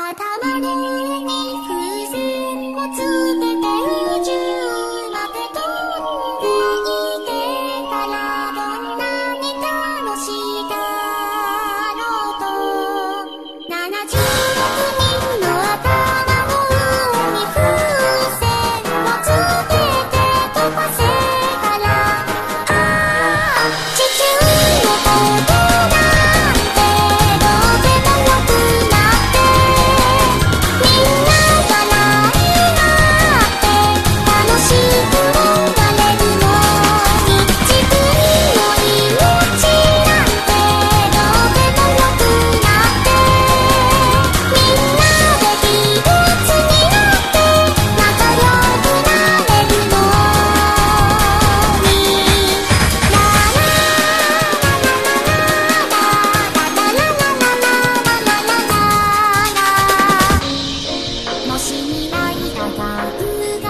頭の上に風船をつけて宇宙まで飛んでいけたらどんなに楽しいだろうと76人の頭の上に風船をつけて飛ばせたら地球のことなんてどうでもよくなってみんな笑い合って楽しく踊れるのに自分の命なんてどうでもよくなってみんなで一つになって仲良くなれるのにララもし未来科学が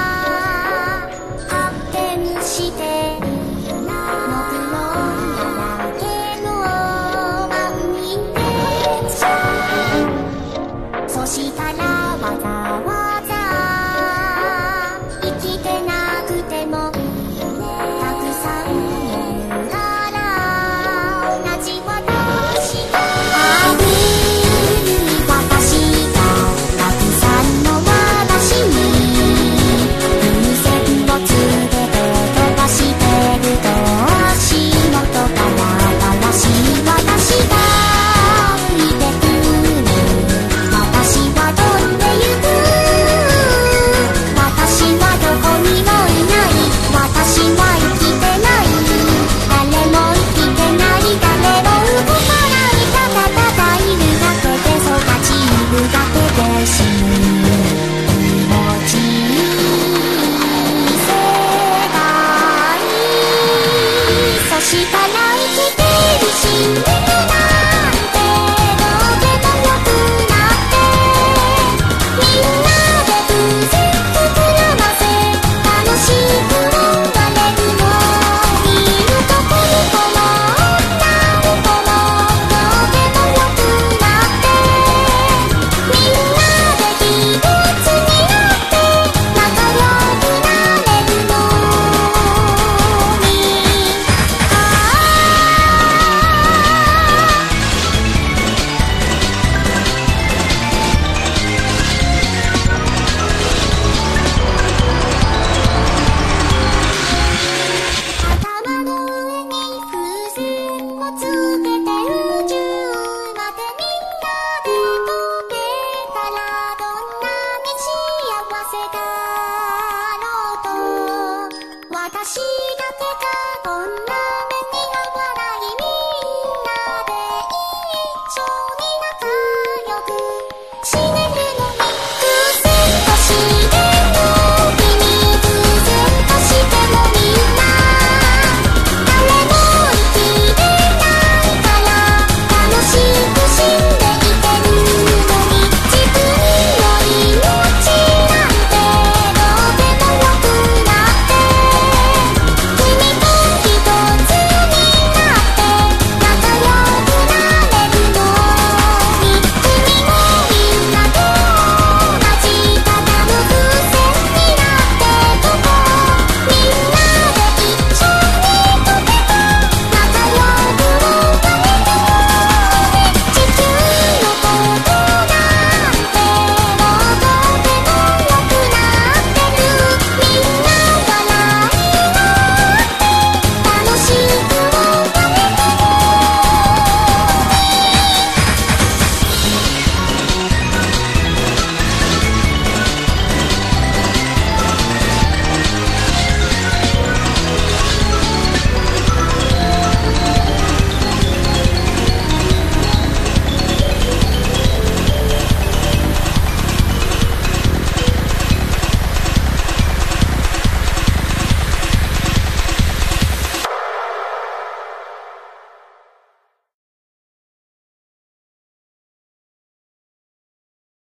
発展してノクロンだらけの満員電車そしたらわざわざ生きてなくてもたくさんいるから同じ私がある私がたくさんの私に風船をつけて飛ばしてると足元から新しい私が降りてくる私は飛んでゆく私はどこにもいない私は生きてない誰も生きてない誰も動かないただただいるだけで育ちいるだけで死ぬ気持ちいい世界そしたら生きてるしね